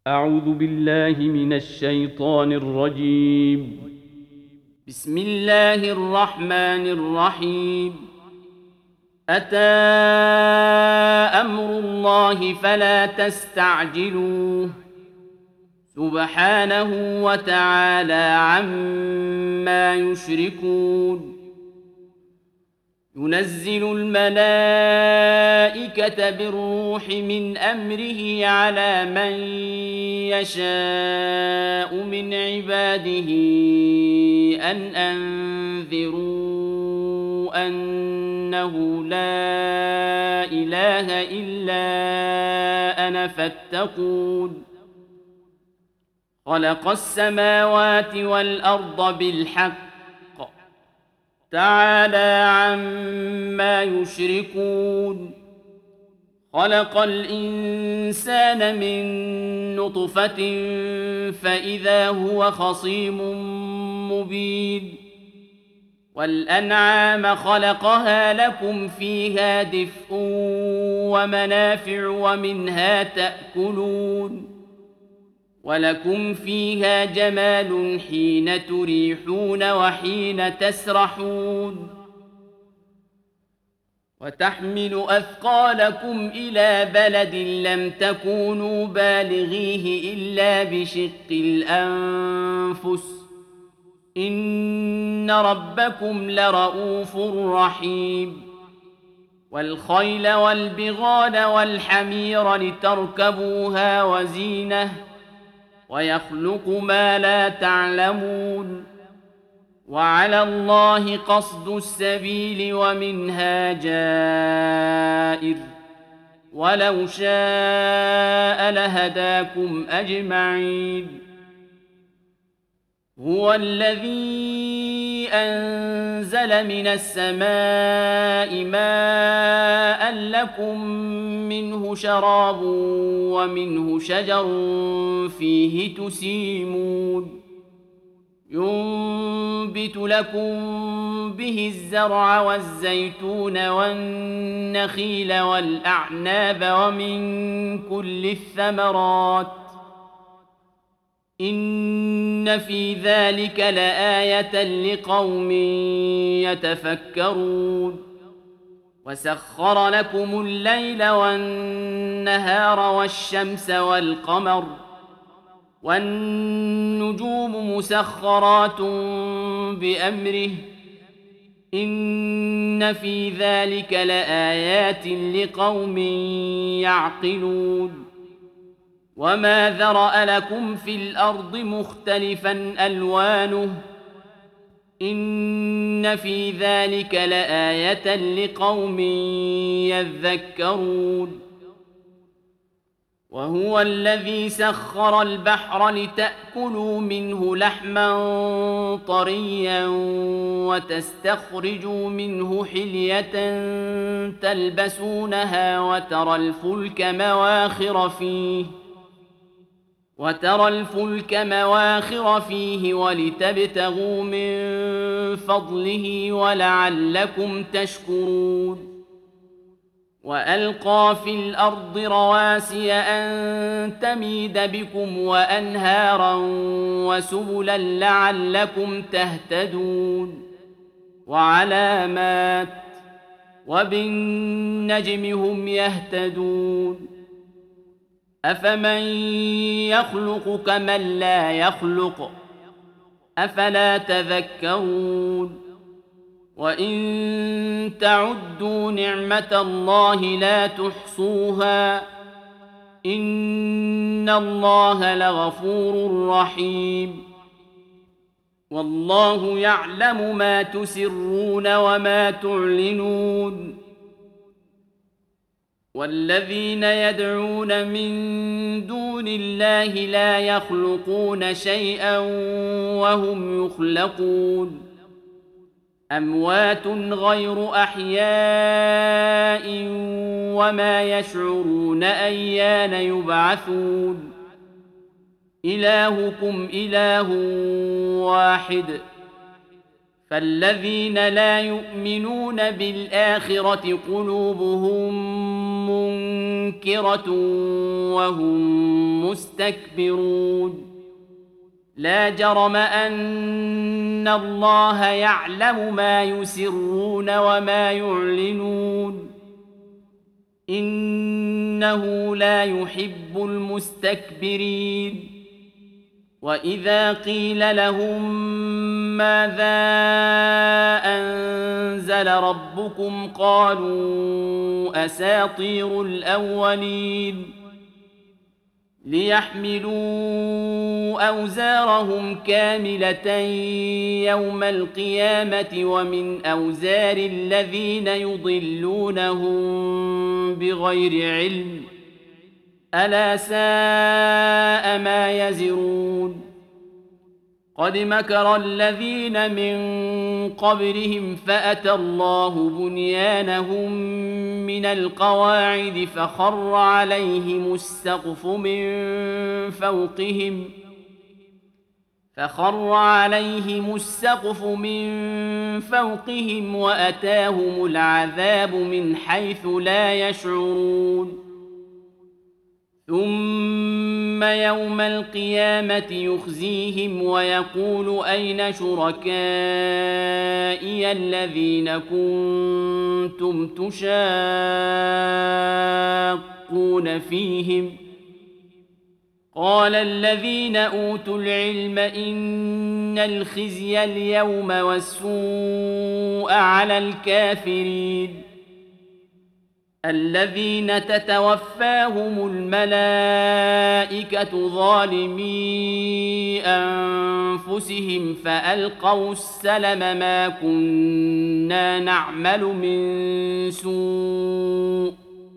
أعوذ بالله من الشيطان الرجيم. بسم الله الرحمن الرحيم. أتى أمر الله فلا تستعجلوه سبحانه وتعالى عما يشركون. ينزل الملائكة بالروح من أمره على من يشاء من عباده أن أنذروا أنه لا إله إلا أنا فاتقون. خلق السماوات والأرض بالحق تعالى عما يشركون. خلق الإنسان من نطفة فإذا هو خصيم مبين. والأنعام خلقها لكم فيها دفء ومنافع ومنها تأكلون. ولكم فيها جمال حين تريحون وحين تسرحون. وتحمل أثقالكم إلى بلد لم تكونوا بالغيه إلا بشق الأنفس إن ربكم لرؤوف رحيم. والخيل والبغال والحمير لتركبوها وزينة ويخلق ما لا تعلمون. وعلى الله قصد السبيل ومنها جائر ولو شاء لهداكم أجمعين. هو الذي أنزل من السماء ماء لكم منه شراب ومنه شجر فيه تسيمون. ينبت لكم به الزرع والزيتون والنخيل والأعناب ومن كل الثمرات إن في ذلك لآية لقوم يتفكرون. وسخر لكم الليل والنهار والشمس والقمر والنجوم مسخرات بأمره إن في ذلك لآيات لقوم يعقلون. وما ذرأ لكم في الأرض مختلفا ألوانه إن في ذلك لآية لقوم يذكرون. وهو الذي سخر البحر لتأكلوا منه لحما طريا وتستخرجوا منه حلية تلبسونها وترى الفلك مواخر فيه ولتبتغوا من فضله ولعلكم تشكرون. وألقى في الأرض رواسي أن تميد بكم وأنهارا وسبلا لعلكم تهتدون. وعلامات وبالنجم هم يهتدون. أفمن يخلق كمن لا يخلق أفلا تذكرون. وإن تعدوا نعمة الله لا تحصوها إن الله لغفور رحيم. والله يعلم ما تسرون وما تعلنون. والذين يدعون من دون الله لا يخلقون شيئا وهم يخلقون. أموات غير أحياء وما يشعرون أيان يبعثون. إلهكم إله واحد فالذين لا يؤمنون بالآخرة قلوبهم منكرة وهم مستكبرون لا جرم أن الله يعلم ما يسرون وما يعلنون إنه لا يحب المستكبرين وإذا قيل لهم ماذا أنزل ربكم قالوا أساطير الأولين ليحملوا أوزارهم كاملة يوم القيامة ومن أوزار الذين يضلونهم بغير علم ألا ساء ما يزرون قد مكر الذين من قبلهم فأتى الله بنيانهم من القواعد فخر عليهم السقف من فوقهم وأتاهم العذاب من حيث لا يشعرون ثم يوم القيامة يخزيهم ويقول أين شركائي الذين كنتم تشاقون فيهم قال الذين أوتوا العلم إن الخزي اليوم والسوء على الكافرين الذين تتوفاهم الملائكة ظالمي أنفسهم فألقوا السلم ما كنا نعمل من سوء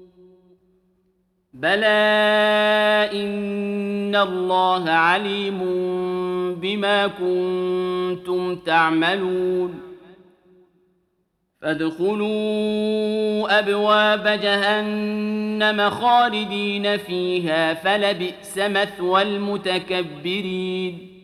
بلى إن الله عليم بما كنتم تعملون فادخلوا أبواب جهنم خالدين فيها فلبئس مثوى المتكبرين